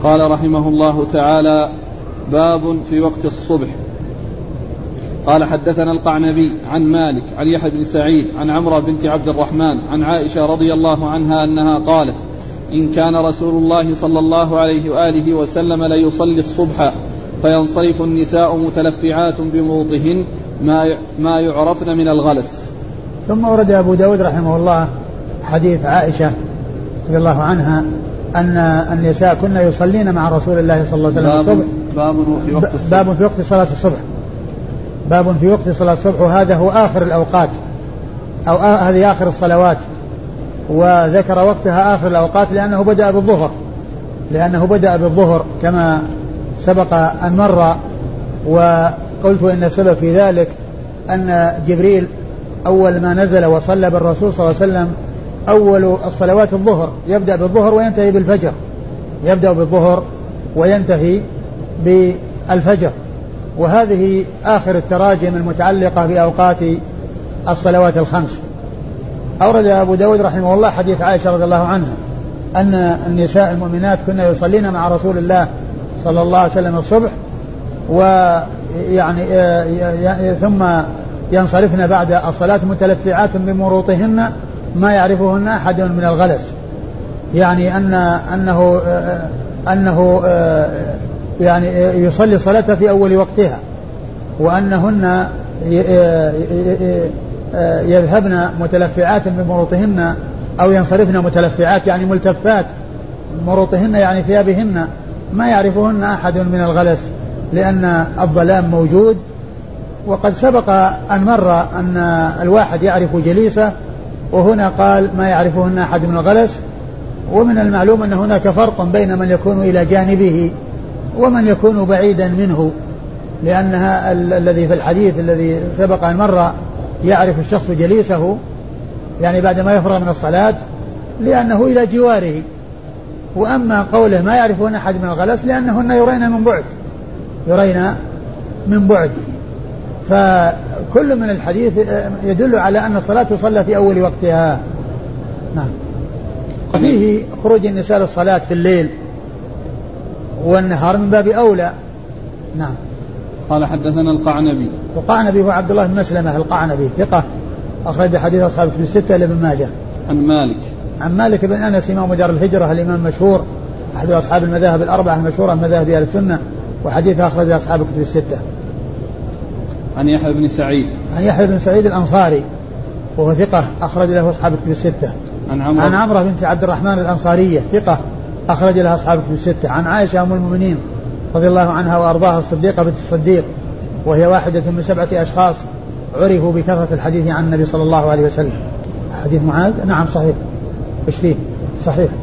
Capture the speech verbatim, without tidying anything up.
قال رحمه الله تعالى: باب في وقت الصبح. قال: حدثنا القعنبي عن مالك عن يحيى بن سعيد عن عمرة بنت عبد الرحمن عن عائشة رضي الله عنها أنها قالت: إن كان رسول الله صلى الله عليه وآله وسلم ليصلي الصبح فينصرف النساء متلفعات بمروطهن ما يعرفن من الغلس. ثم ورد أبو داود رحمه الله حديث عائشة رضي الله عنها أن النساء كن يصلين مع رسول الله صلى الله عليه وسلم الصبح. باب في وقت الصبح. باب في وقت صلاة الصبح. باب في وقت صلاة الصبح، وهذا هو آخر الأوقات أو هذه آخر الصلوات، وذكر وقتها آخر الأوقات لأنه بدأ بالظهر لأنه بدأ بالظهر كما سبق أن مر. وقلت إن السبب في ذلك أن جبريل أول ما نزل وصلى بالرسول صلى الله عليه وسلم أول الصلوات الظهر، يبدأ بالظهر وينتهي بالفجر يبدأ بالظهر وينتهي بالفجر وهذه آخر التراجم المتعلقة بأوقات الصلوات الخمس. أورد أبو داود رحمه الله حديث عائشة رضي الله عنها أن النساء المؤمنات كنا يصلين مع رسول الله صلى الله عليه وسلم الصبح، ويعني ثم ينصرفن بعد الصلاة متلفعات بمروطهن ما يعرفهن أحد من الغلس، يعني أن أنه أنه يعني يصلي صلاة في أول وقتها، وأنهن يذهبن متلفعات بمروطهن أو ينصرفن متلفعات يعني ملتفات مروطهن يعني ثيابهن ما يعرفهن أحد من الغلس لأن الظلام موجود. وقد سبق أن مر أن الواحد يعرف جليسه، وهنا قال ما يعرفهن أحد من الغلس. ومن المعلوم أن هناك فرق بين من يكون إلى جانبه ومن يكون بعيدا منه، لأنها الذي في الحديث الذي سبق أن مر يعرف الشخص جليسه يعني بعد ما يفرغ من الصلاة لأنه إلى جواره، وأما قوله ما يعرفون أحد من الغلس لأنهن يرين من بعد يرين من بعد فكل من الحديث يدل على أن الصلاة تصلى في أول وقتها. نعم. وفيه خروج النساء للصلاة في الليل والنهار من باب أولى. نعم. قال: حدثنا القعنبي. القعنبي هو عبد الله بن مسلمة القعنبي ثقة أخرج حديث أصحاب الكتب الستة إلى ابن ماجه. عن مالك عن مالك بن أنس إمام دار الهجرة الإمام مشهور أحد أصحاب المذاهب الأربعة المشهورة من مذاهب أهل السنة، وحديث أخرج أصحاب الكتب الستة. عن يحيى بن سعيد. عن يحيى بن سعيد الأنصاري وهو ثقة أخرج له أصحاب الكتب الستة. عن عمرو عن عمرو بنت عبد الرحمن الأنصارية ثقة أخرج لها أصحاب الكتب الستة. عن عائشة أم المؤمنين رضي الله عنها وأرضاها الصديقة بنت الصديق، وهي واحدة من سبعة أشخاص عرفوا بكثرة الحديث عن النبي صلى الله عليه وسلم. حديث معاذ نعم صحيح. إيش فيه؟ صحيح.